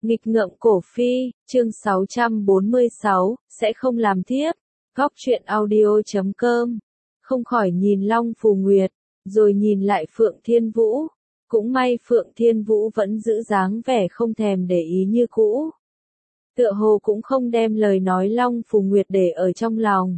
Nghịch ngợm cổ phi, chương 646, sẽ không làm thiếp. Góc truyện audio.com. Không khỏi nhìn Long Phù Nguyệt, rồi nhìn lại Phượng Thiên Vũ. Cũng may Phượng Thiên Vũ vẫn giữ dáng vẻ không thèm để ý như cũ. Tựa hồ cũng không đem lời nói Long Phù Nguyệt để ở trong lòng.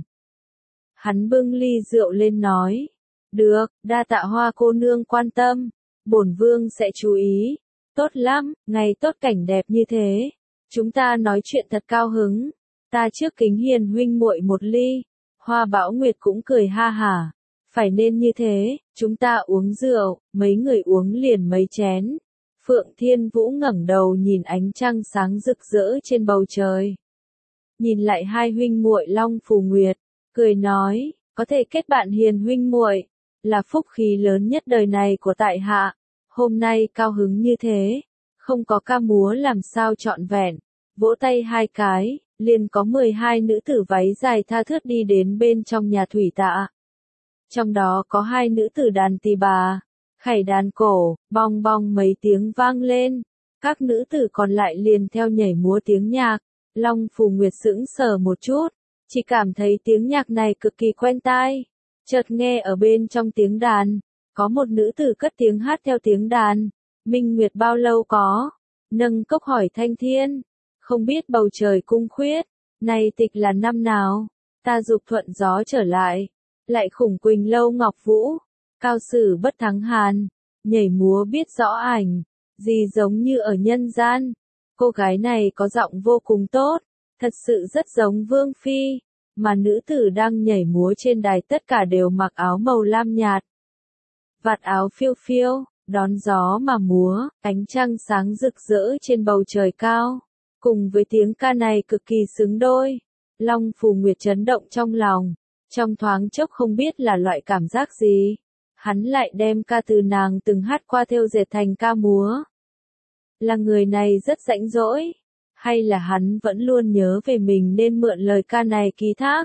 Hắn bưng ly rượu lên nói. Được, đa tạ Hoa cô nương quan tâm. Bổn vương sẽ chú ý. Tốt lắm, ngày tốt cảnh đẹp như thế. Chúng ta nói chuyện thật cao hứng. Ta trước kính Hiền huynh muội một ly. Hoa Bảo Nguyệt cũng cười ha hả. Phải nên như thế, chúng ta uống rượu, mấy người uống liền mấy chén. Phượng Thiên Vũ ngẩng đầu nhìn ánh trăng sáng rực rỡ trên bầu trời. Nhìn lại hai huynh muội Long Phù Nguyệt, cười nói, có thể kết bạn hiền huynh muội, là phúc khí lớn nhất đời này của tại hạ. Hôm nay cao hứng như thế, không có ca múa làm sao trọn vẹn, vỗ tay hai cái, liền có 12 nữ tử váy dài tha thướt đi đến bên trong nhà thủy tạ. Trong đó có 2 nữ tử đàn tỳ bà, khảy đàn cổ, bong bong mấy tiếng vang lên, các nữ tử còn lại liền theo nhảy múa tiếng nhạc. Long Phù Nguyệt sững sờ một chút, chỉ cảm thấy tiếng nhạc này cực kỳ quen tai, chợt nghe ở bên trong tiếng đàn. Có một nữ tử cất tiếng hát theo tiếng đàn. Minh Nguyệt bao lâu có? Nâng cốc hỏi Thanh Thiên. Không biết bầu trời cung khuyết. Này tịch là năm nào? Ta dục thuận gió trở lại. Lại khủng quỳnh lâu ngọc vũ. Cao sử bất thắng hàn. Nhảy múa biết rõ ảnh. Gì giống như ở nhân gian. Cô gái này có giọng vô cùng tốt. Thật sự rất giống Vương Phi. Mà nữ tử đang nhảy múa trên đài tất cả đều mặc áo màu lam nhạt. Vạt áo phiêu phiêu, đón gió mà múa, ánh trăng sáng rực rỡ trên bầu trời cao. Cùng với tiếng ca này cực kỳ xứng đôi. Long Phù Nguyệt chấn động trong lòng. Trong thoáng chốc không biết là loại cảm giác gì. Hắn lại đem ca từ nàng từng hát qua thêu dệt thành ca múa. Là người này rất rãnh rỗi? Hay là hắn vẫn luôn nhớ về mình nên mượn lời ca này ký thác?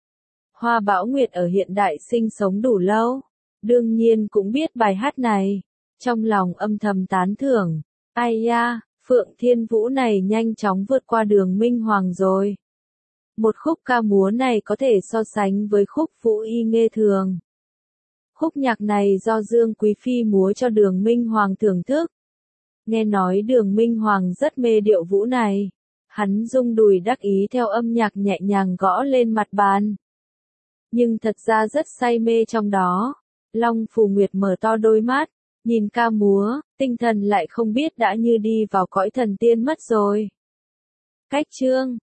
Hoa Bảo Nguyệt ở hiện đại sinh sống đủ lâu. Đương nhiên cũng biết bài hát này. Trong lòng âm thầm tán thưởng. Ai da, Phượng Thiên Vũ này nhanh chóng vượt qua Đường Minh Hoàng rồi. Một khúc ca múa này có thể so sánh với khúc Vũ Y Nghê Thường. Khúc nhạc này do Dương Quý Phi múa cho Đường Minh Hoàng thưởng thức. Nghe nói Đường Minh Hoàng rất mê điệu vũ này. Hắn rung đùi đắc ý theo âm nhạc nhẹ nhàng gõ lên mặt bàn. Nhưng thật ra rất say mê trong đó. Long Phù Nguyệt mở to đôi mắt, nhìn ca múa, tinh thần lại không biết đã như đi vào cõi thần tiên mất rồi. Cách chương